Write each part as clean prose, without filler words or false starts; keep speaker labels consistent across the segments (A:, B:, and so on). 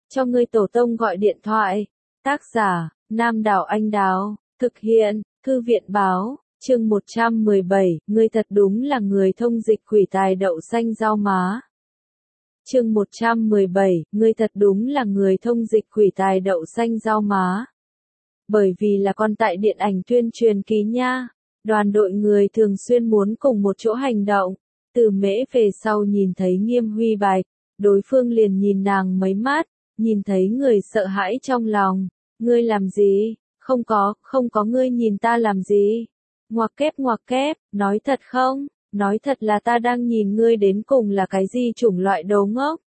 A: cho ngươi tổ tông gọi điện thoại. Tác giả, Nam Đảo Anh Đào, thực hiện, Thư viện Báo, chương 117, ngươi thật đúng là người thông dịch quỷ tài đậu xanh rau má. Chương 117, ngươi thật đúng là người thông dịch quỷ tài đậu xanh rau má. Bởi vì là con tại điện ảnh tuyên truyền ký nha, đoàn đội người thường xuyên muốn cùng một chỗ hành động. Từ Mễ về sau nhìn thấy Nghiêm Huy Bạch, đối phương liền nhìn nàng mấy mắt, nhìn thấy người sợ hãi trong lòng. Ngươi làm gì? Không có ngươi nhìn ta làm gì? Ngoặc kép, nói thật không? Nói thật là ta đang nhìn ngươi đến cùng là cái gì chủng loại đồ ngốc.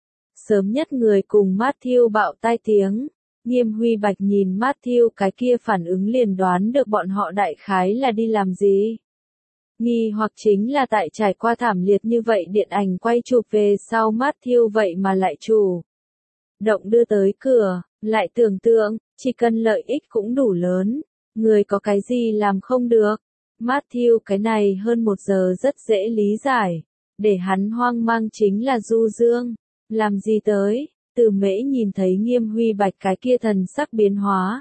A: Sớm nhất người cùng Matthew bạo tai tiếng. Nghiêm Huy Bạch nhìn Matthew cái kia phản ứng liền đoán được bọn họ đại khái là đi làm gì. Nghi hoặc chính là tại trải qua thảm liệt như vậy điện ảnh quay chụp về sau Matthew vậy mà lại chủ động đưa tới cửa, lại tưởng tượng, chỉ cần lợi ích cũng đủ lớn, người có cái gì làm không được. Matthew cái này hơn 1 giờ rất dễ lý giải, để hắn hoang mang chính là Du Dương, làm gì tới. Từ Mễ nhìn thấy Nghiêm Huy Bạch cái kia thần sắc biến hóa.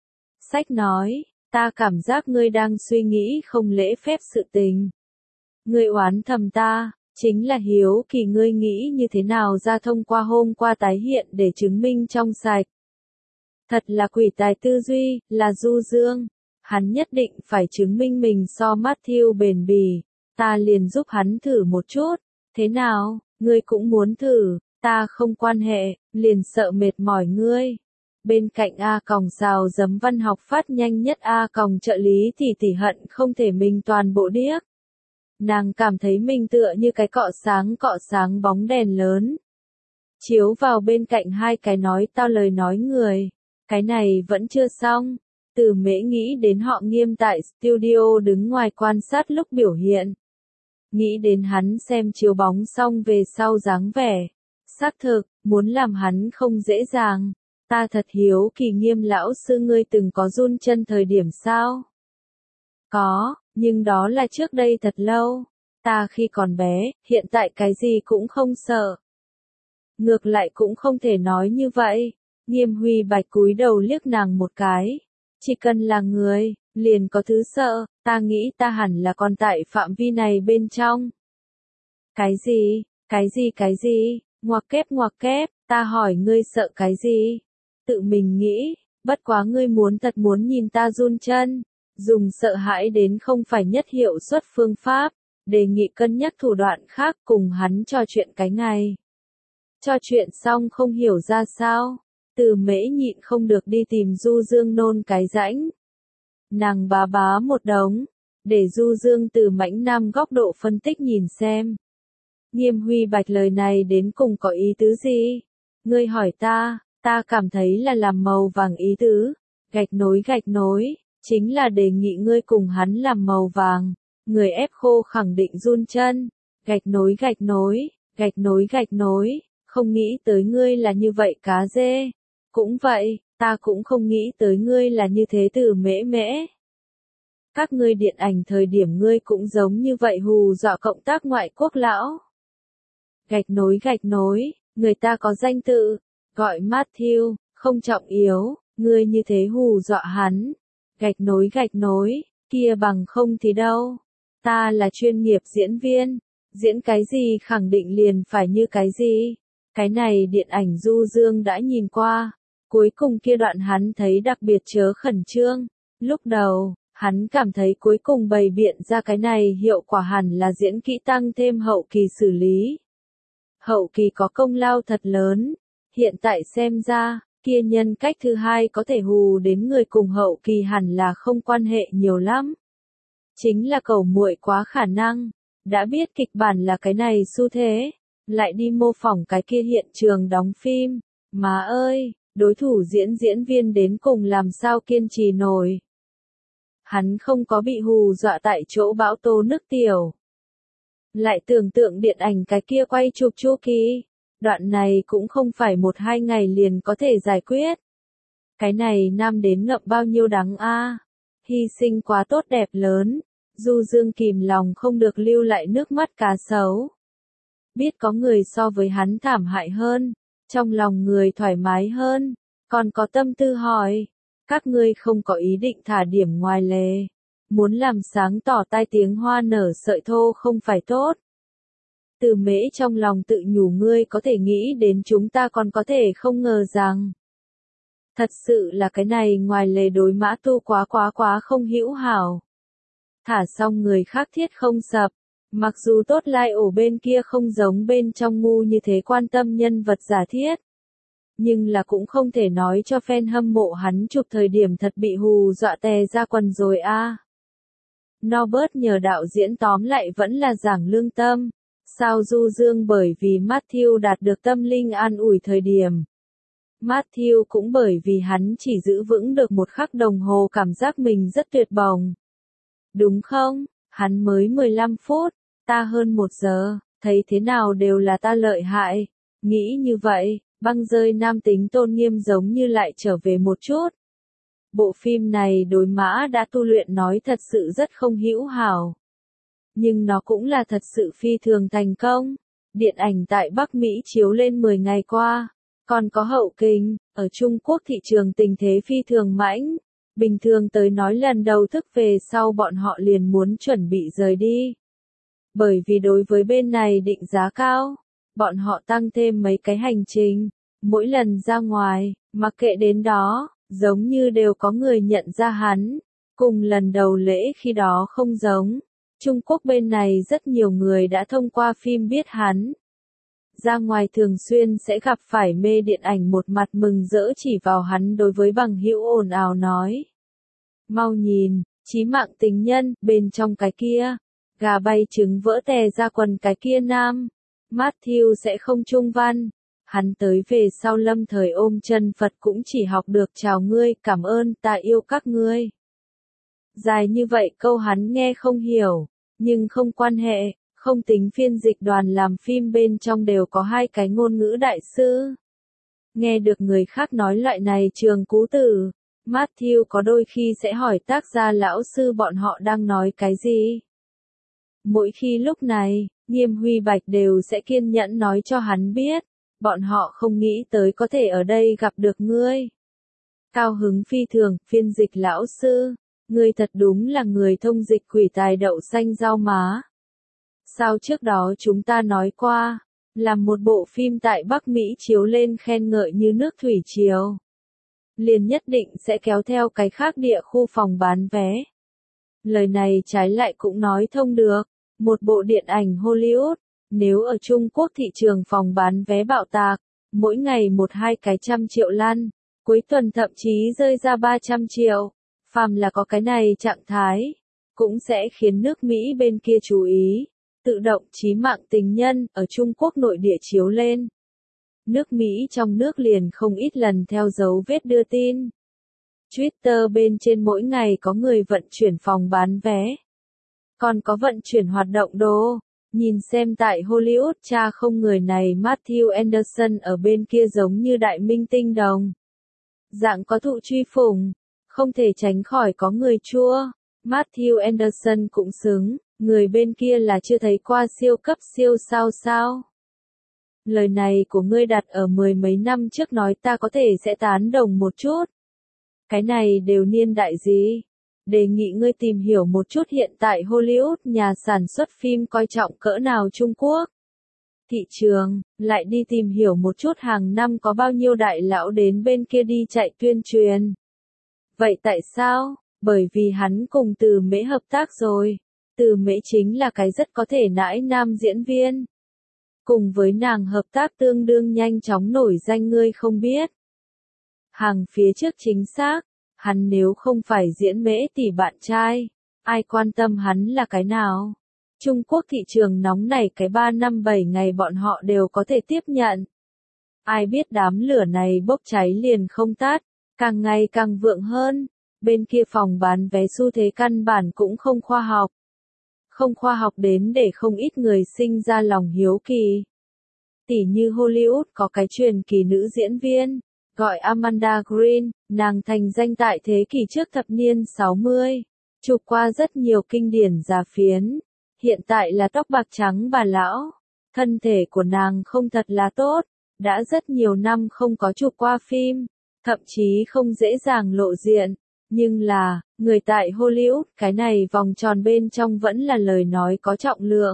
A: Sách nói, ta cảm giác ngươi đang suy nghĩ không lễ phép sự tình. Ngươi oán thầm ta, chính là hiếu kỳ ngươi nghĩ như thế nào ra thông qua hôm qua tái hiện để chứng minh trong sạch. Thật là quỷ tài tư duy, là Du Dương. Hắn nhất định phải chứng minh mình so Matthew bền bỉ. Ta liền giúp hắn thử một chút. Thế nào, ngươi cũng muốn thử, ta không quan hệ, liền sợ mệt mỏi ngươi. Bên cạnh A Còng xào giấm văn học phát nhanh nhất A Còng trợ lý tỷ hận không thể mình toàn bộ điếc. Nàng cảm thấy mình tựa như cái cọ sáng bóng đèn lớn. Chiếu vào bên cạnh hai cái nói tao lời nói người. Cái này vẫn chưa xong. Từ Mễ nghĩ đến họ Nghiêm tại studio đứng ngoài quan sát lúc biểu hiện. Nghĩ đến hắn xem chiếu bóng xong về sau dáng vẻ. Xác thực, muốn làm hắn không dễ dàng. Ta thật hiếu kỳ Nghiêm lão sư ngươi từng có run chân thời điểm sao? Có, nhưng đó là trước đây thật lâu. Ta khi còn bé, hiện tại cái gì cũng không sợ. Ngược lại cũng không thể nói như vậy. Nghiêm Huy Bạch cúi đầu liếc nàng một cái. Chỉ cần là người, liền có thứ sợ, ta nghĩ ta hẳn là còn tại phạm vi này bên trong. Cái gì? Ngoặc kép, ta hỏi ngươi sợ cái gì? Tự mình nghĩ, bất quá ngươi thật muốn nhìn ta run chân. Dùng sợ hãi đến không phải nhất hiệu suất phương pháp, đề nghị cân nhắc thủ đoạn khác cùng hắn trò chuyện cái ngày. Trò chuyện xong không hiểu ra sao, Từ Mễ nhịn không được đi tìm Du Dương nôn cái rãnh. Nàng bá một đống, để Du Dương từ mãnh nam góc độ phân tích nhìn xem. Nghiêm Huy Bạch lời này đến cùng có ý tứ gì? Ngươi hỏi ta cảm thấy là làm màu vàng ý tứ. Gạch nối, chính là đề nghị ngươi cùng hắn làm màu vàng. Người ép khô khẳng định run chân. Gạch nối, không nghĩ tới ngươi là như vậy cá dê. Cũng vậy, ta cũng không nghĩ tới ngươi là như thế. Từ Mễ. Các ngươi điện ảnh thời điểm ngươi cũng giống như vậy hù dọa cộng tác ngoại quốc lão. Gạch nối, người ta có danh tự, gọi Matthew, không trọng yếu, ngươi như thế hù dọa hắn. Gạch nối, kia bằng không thì đâu. Ta là chuyên nghiệp diễn viên, diễn cái gì khẳng định liền phải như cái gì. Cái này điện ảnh Du Dương đã nhìn qua, cuối cùng kia đoạn hắn thấy đặc biệt chớ khẩn trương. Lúc đầu, hắn cảm thấy cuối cùng bày biện ra cái này hiệu quả hẳn là diễn kỹ tăng thêm hậu kỳ xử lý. Hậu kỳ có công lao thật lớn, hiện tại xem ra, kia nhân cách thứ hai có thể hù đến người cùng hậu kỳ hẳn là không quan hệ nhiều lắm. Chính là cầu muội quá khả năng, đã biết kịch bản là cái này xu thế, lại đi mô phỏng cái kia hiện trường đóng phim, má ơi, đối thủ diễn viên đến cùng làm sao kiên trì nổi. Hắn không có bị hù dọa tại chỗ bão tô nước tiểu. Lại tưởng tượng điện ảnh cái kia quay chụp chu kỳ, đoạn này cũng không phải 1-2 ngày liền có thể giải quyết. Cái này nam đến ngậm bao nhiêu đắng a, hy sinh quá tốt đẹp lớn. Du Dương kìm lòng không được lưu lại nước mắt cá sấu. Biết có người so với hắn thảm hại hơn, Trong lòng người thoải mái hơn, còn có tâm tư hỏi, các ngươi không có ý định thả điểm ngoài lề, muốn làm sáng tỏ tai tiếng hoa nở sợi thô không phải tốt. Từ Mễ trong lòng tự nhủ ngươi có thể nghĩ đến chúng ta còn có thể không ngờ rằng. Thật sự là cái này ngoài lề đối Mã Tu quá không hữu hảo. Thả xong người khác thiết không sập, mặc dù tốt lai ổ bên kia không giống bên trong ngu như thế quan tâm nhân vật giả thiết. Nhưng là cũng không thể nói cho fan hâm mộ hắn chụp thời điểm thật bị hù dọa tè ra quần rồi a. Norbert nhờ đạo diễn tóm lại vẫn là giảng lương tâm. Sao du dương bởi vì Matthew đạt được tâm linh an ủi thời điểm. Matthew cũng bởi vì hắn chỉ giữ vững được một khắc đồng hồ cảm giác mình rất tuyệt vọng. Đúng không? Hắn mới 15 phút, ta hơn 1 giờ, thấy thế nào đều là ta lợi hại. Nghĩ như vậy, băng rơi nam tính tôn nghiêm giống như lại trở về một chút. Bộ phim này đối Mã đã tu luyện nói thật sự rất không hữu hảo. Nhưng nó cũng là thật sự phi thường thành công. Điện ảnh tại Bắc Mỹ chiếu lên 10 ngày qua. Còn có hậu kinh, ở Trung Quốc thị trường tình thế phi thường mãnh. Bình thường tới nói lần đầu thức về sau bọn họ liền muốn chuẩn bị rời đi. Bởi vì đối với bên này định giá cao, bọn họ tăng thêm mấy cái hành trình. Mỗi lần ra ngoài, mặc kệ đến đó, giống như đều có người nhận ra hắn. Cùng lần đầu lễ khi đó không giống. Trung Quốc bên này rất nhiều người đã thông qua phim biết hắn. Ra ngoài thường xuyên sẽ gặp phải mê điện ảnh một mặt mừng rỡ chỉ vào hắn đối với bằng hữu ồn ào nói. Mau nhìn, chí mạng tình nhân, bên trong cái kia. Gà bay trứng vỡ tè ra quần cái kia nam. Matthew sẽ không trung văn. Hắn tới về sau lâm thời ôm chân Phật cũng chỉ học được chào ngươi, cảm ơn, ta yêu các ngươi. Dài như vậy câu hắn nghe không hiểu, nhưng không quan hệ, không tính phiên dịch đoàn làm phim bên trong đều có 2 cái ngôn ngữ đại sư. Nghe được người khác nói loại này trường cú từ, Matthew có đôi khi sẽ hỏi tác gia lão sư bọn họ đang nói cái gì. Mỗi khi lúc này, Nghiêm Huy Bạch đều sẽ kiên nhẫn nói cho hắn biết, bọn họ không nghĩ tới có thể ở đây gặp được ngươi. Cao hứng phi thường, phiên dịch lão sư, ngươi thật đúng là người thông dịch quỷ tài đậu xanh rau má. Sao trước đó chúng ta nói qua, làm một bộ phim tại Bắc Mỹ chiếu lên khen ngợi như nước thủy triều. Liền nhất định sẽ kéo theo cái khác địa khu phòng bán vé. Lời này trái lại cũng nói thông được, một bộ điện ảnh Hollywood, nếu ở Trung Quốc thị trường phòng bán vé bạo tạc, mỗi ngày 1-2 cái trăm triệu lăn, cuối tuần thậm chí rơi ra 300 triệu, phàm là có cái này trạng thái, cũng sẽ khiến nước Mỹ bên kia chú ý. Tự động chí mạng tình nhân ở Trung Quốc nội địa chiếu lên. Nước Mỹ trong nước liền không ít lần theo dấu vết đưa tin. Twitter bên trên mỗi ngày có người vận chuyển phòng bán vé. Còn có vận chuyển hoạt động đô. Nhìn xem tại Hollywood cha không người này Matthew Anderson ở bên kia giống như đại minh tinh đồng. Dạng có thụ truy phủng. Không thể tránh khỏi có người chua. Matthew Anderson cũng xứng. Người bên kia là chưa thấy qua siêu cấp siêu sao. Lời này của ngươi đặt ở 10 mấy năm trước nói ta có thể sẽ tán đồng một chút. Cái này đều niên đại gì? Đề nghị ngươi tìm hiểu một chút hiện tại Hollywood nhà sản xuất phim coi trọng cỡ nào Trung Quốc. Thị trường, lại đi tìm hiểu một chút hàng năm có bao nhiêu đại lão đến bên kia đi chạy tuyên truyền. Vậy tại sao? Bởi vì hắn cùng Từ Mễ hợp tác rồi. Từ Mễ chính là cái rất có thể nãi nam diễn viên. Cùng với nàng hợp tác tương đương nhanh chóng nổi danh ngươi không biết. Hàng phía trước chính xác, hắn nếu không phải diễn Mễ tỷ bạn trai, ai quan tâm hắn là cái nào. Trung Quốc thị trường nóng này cái 3 năm 7 ngày bọn họ đều có thể tiếp nhận. Ai biết đám lửa này bốc cháy liền không tắt, càng ngày càng vượng hơn. Bên kia phòng bán vé xu thế căn bản cũng không khoa học. Không khoa học đến để không ít người sinh ra lòng hiếu kỳ. Tỉ như Hollywood có cái truyền kỳ nữ diễn viên, gọi Amanda Green, nàng thành danh tại thế kỷ trước thập niên 60, chụp qua rất nhiều kinh điển giả phiến, hiện tại là tóc bạc trắng bà lão, thân thể của nàng không thật là tốt, đã rất nhiều năm không có chụp qua phim, thậm chí không dễ dàng lộ diện. Nhưng là, người tại Hollywood, cái này vòng tròn bên trong vẫn là lời nói có trọng lượng.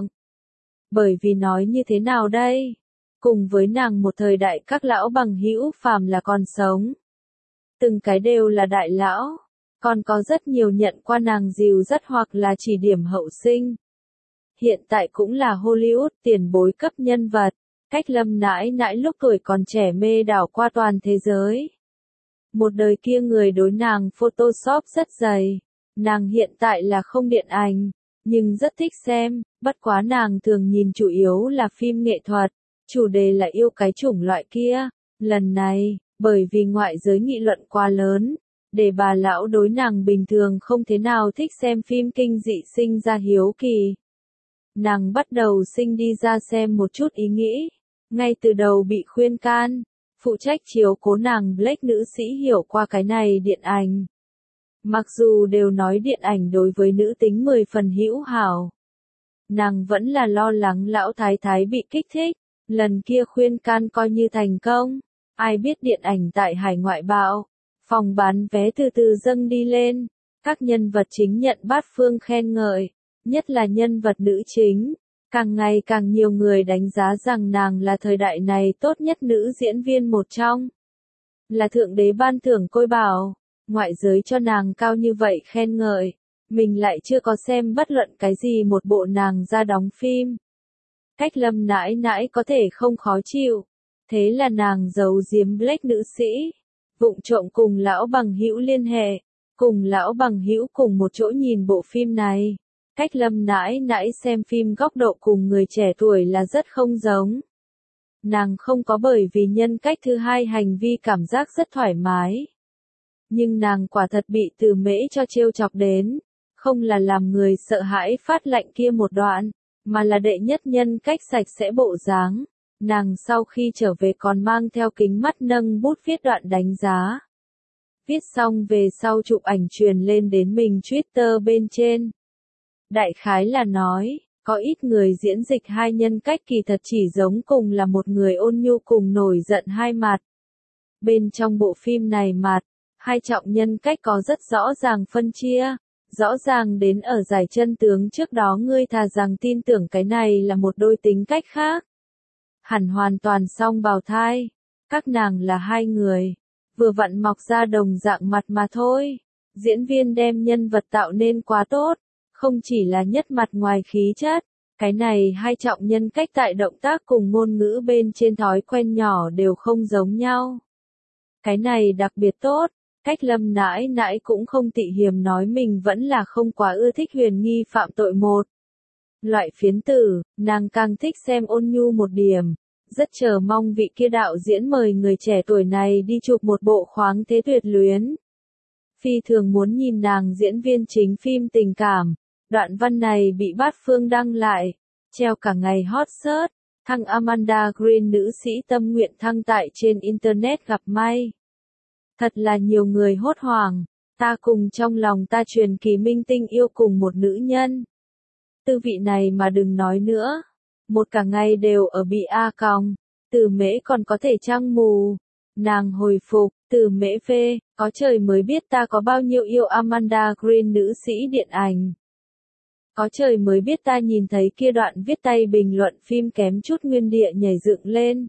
A: Bởi vì nói như thế nào đây? Cùng với nàng một thời đại các lão bằng hữu phàm là còn sống. Từng cái đều là đại lão, còn có rất nhiều nhận qua nàng dìu dắt hoặc là chỉ điểm hậu sinh. Hiện tại cũng là Hollywood tiền bối cấp nhân vật, Cách Lâm nãi nãi lúc tuổi còn trẻ mê đảo qua toàn thế giới. Một đời kia người đối nàng Photoshop rất dày, nàng hiện tại là không điện ảnh, nhưng rất thích xem, bất quá nàng thường nhìn chủ yếu là phim nghệ thuật, chủ đề là yêu cái chủng loại kia. Lần này, bởi vì ngoại giới nghị luận quá lớn, để bà lão đối nàng bình thường không thế nào thích xem phim kinh dị sinh ra hiếu kỳ. Nàng bắt đầu sinh đi ra xem một chút ý nghĩ, ngay từ đầu bị khuyên can, phụ trách chiếu cố nàng Blake nữ sĩ hiểu qua cái này điện ảnh. Mặc dù đều nói điện ảnh đối với nữ tính 10 phần hữu hảo, nàng vẫn là lo lắng lão thái thái bị kích thích, lần kia khuyên can coi như thành công, ai biết điện ảnh tại hải ngoại bạo, phòng bán vé từ từ dâng đi lên, các nhân vật chính nhận bát phương khen ngợi, nhất là nhân vật nữ chính, càng ngày càng nhiều người đánh giá rằng nàng là thời đại này tốt nhất nữ diễn viên một trong, là thượng đế ban thưởng côi bảo, ngoại giới cho nàng cao như vậy khen ngợi, mình lại chưa có xem bất luận cái gì một bộ nàng ra đóng phim. Cách Lâm nãi nãi có thể không khó chịu, thế là nàng giấu giếm Blake nữ sĩ, vụng trộm cùng lão bằng hữu liên hệ, cùng lão bằng hữu cùng một chỗ nhìn bộ phim này. Cách Lâm nãi nãi xem phim góc độ cùng người trẻ tuổi là rất không giống. Nàng không có bởi vì nhân cách thứ hai hành vi cảm giác rất thoải mái. Nhưng nàng quả thật bị Từ Mễ cho trêu chọc đến, không là làm người sợ hãi phát lạnh kia một đoạn, mà là đệ nhất nhân cách sạch sẽ bộ dáng. Nàng sau khi trở về còn mang theo kính mắt nâng bút viết đoạn đánh giá. Viết xong về sau chụp ảnh truyền lên đến mình Twitter bên trên. Đại khái là nói, có ít người diễn dịch hai nhân cách kỳ thật chỉ giống cùng là một người ôn nhu cùng nổi giận hai mặt. Bên trong bộ phim này mặt, hai trọng nhân cách có rất rõ ràng phân chia, rõ ràng đến ở giải chân tướng trước đó ngươi thà rằng tin tưởng cái này là một đôi tính cách khác. Hẳn hoàn toàn song bào thai, các nàng là hai người, vừa vặn mọc ra đồng dạng mặt mà thôi. Diễn viên đem nhân vật tạo nên quá tốt, không chỉ là nhất mặt ngoài khí chất, cái này hai trọng nhân cách tại động tác cùng ngôn ngữ bên trên thói quen nhỏ đều không giống nhau. Cái này đặc biệt tốt, Cách Lâm nãi nãi cũng không tị hiềm nói mình vẫn là không quá ưa thích huyền nghi phạm tội một. Loại phiến tử, nàng càng thích xem ôn nhu một điểm, rất chờ mong vị kia đạo diễn mời người trẻ tuổi này đi chụp một bộ Khoáng Thế Tuyệt Luyến. Phi thường muốn nhìn nàng diễn viên chính phim tình cảm, đoạn văn này bị Bát Phương đăng lại, treo cả ngày hot search, thăng Amanda Green nữ sĩ tâm nguyện thăng tại trên Internet gặp may. Thật là nhiều người hốt hoảng, ta cùng trong lòng ta truyền kỳ minh tinh yêu cùng một nữ nhân. Tư vị này mà đừng nói nữa, một cả ngày đều ở bị A còng, Từ Mễ còn có thể trăng mù. Nàng hồi phục, Từ Mễ phê, có trời mới biết ta có bao nhiêu yêu Amanda Green nữ sĩ điện ảnh. Có trời mới biết ta nhìn thấy kia đoạn viết tay bình luận phim kém chút nguyên địa nhảy dựng lên.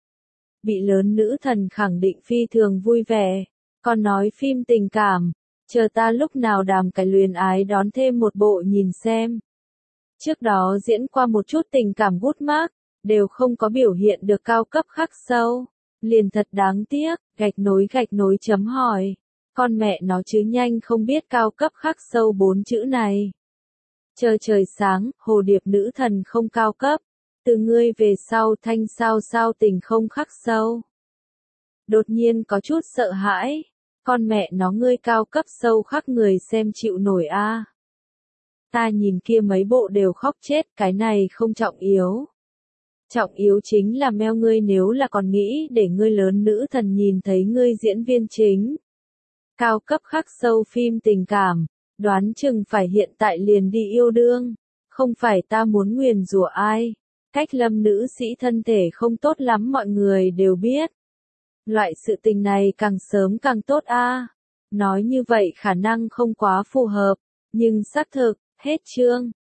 A: Bị lớn nữ thần khẳng định phi thường vui vẻ, còn nói phim tình cảm, chờ ta lúc nào đàm cái luyến ái đón thêm một bộ nhìn xem. Trước đó diễn qua một chút tình cảm gút mác, đều không có biểu hiện được cao cấp khắc sâu, liền thật đáng tiếc, gạch nối chấm hỏi. Con mẹ nó chứ nhanh không biết cao cấp khắc sâu 4 chữ này. Chờ trời sáng, hồ điệp nữ thần không cao cấp, từ ngươi về sau thanh sao tình không khắc sâu. Đột nhiên có chút sợ hãi, con mẹ nó ngươi cao cấp sâu khắc người xem chịu nổi a. Ta nhìn kia mấy bộ đều khóc chết, cái này không trọng yếu. Trọng yếu chính là meo ngươi nếu là còn nghĩ để ngươi lớn nữ thần nhìn thấy ngươi diễn viên chính. Cao cấp khắc sâu phim tình cảm, đoán chừng phải hiện tại liền đi yêu đương, không phải ta muốn nguyền rủa ai. Cách Lâm nữ sĩ thân thể không tốt lắm mọi người đều biết. Loại sự tình này càng sớm càng tốt a. Nói như vậy khả năng không quá phù hợp, nhưng xác thực, hết chương.